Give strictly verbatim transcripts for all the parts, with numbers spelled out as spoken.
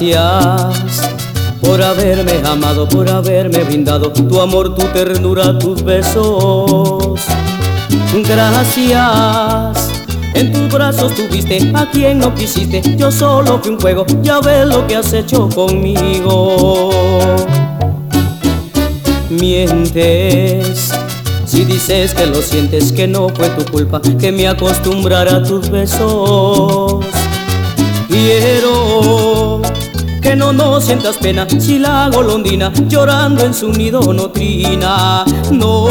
Gracias por haberme amado, por haberme brindado tu amor, tu ternura, tus besos. Gracias, en tus brazos tuviste a quien no quisiste. Yo solo fui un juego, ya ves lo que has hecho conmigo. Mientes si dices que lo sientes, que no fue tu culpa que me acostumbrara a tus besos. Quiero que no nos sientas pena si la golondrina llorando en su nido no trina. No,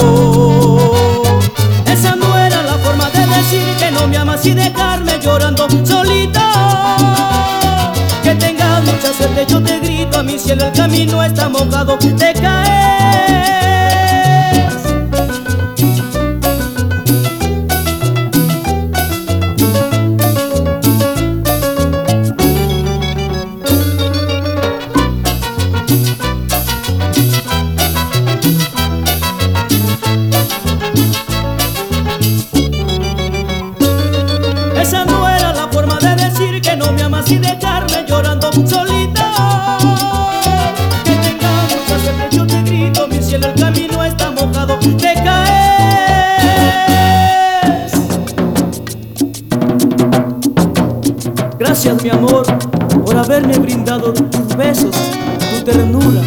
esa no era la forma de decir que no me amas y dejarme llorando solita. Que tengas mucha suerte, yo te grito a mi cielo, el camino está mojado, te caes. Esa no era la forma de decir que no me amas y dejarme llorando solita. Que tengas mucha suerte, yo te grito, mi cielo, el camino está mojado, te caes. Gracias, mi amor, por haberme brindado tus besos, tu ternura.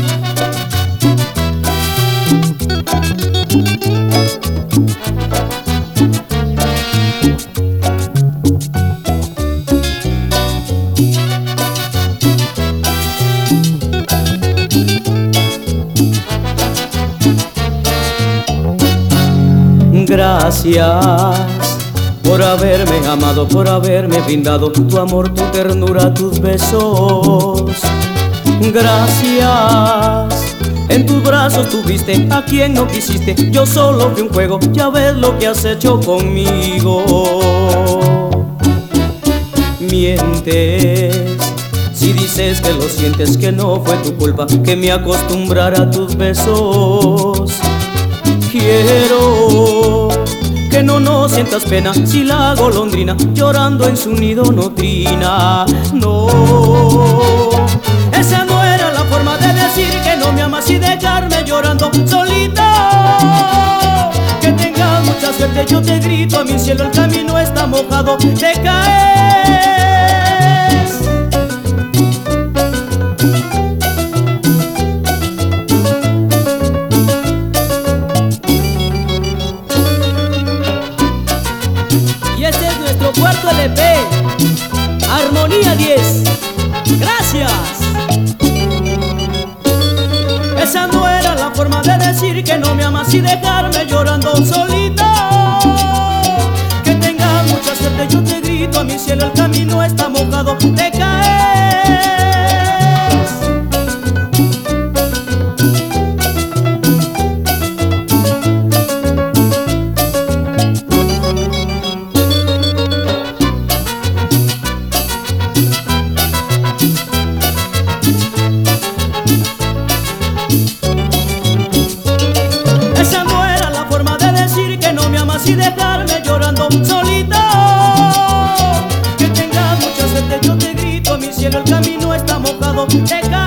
Gracias por haberme amado, por haberme brindado tu amor, tu ternura, tus besos. Gracias, en tus brazos tuviste a quien no quisiste. Yo solo fui un juego, ya ves lo que has hecho conmigo. Mientes si dices que lo sientes, que no fue tu culpa que me acostumbrara a tus besos. Quiero que no nos sientas pena si la golondrina llorando en su nido no trina. No, esa no era la forma de decir que no me amas y dejarme llorando solita. Que tengas mucha suerte, yo te grito a mi cielo, el camino está mojado, te caes. Y este es nuestro cuarto L P, Armonía diez. Gracias. Esa no era la forma de decir que no me amas y dejarme llorando solita. Que tengas mucha suerte, yo te grito a mi cielo, el camino está mojado, te caes. Y dejarme llorando solita. Que tengas mucha suerte, yo te grito a mi cielo, el camino está mojado, te caes.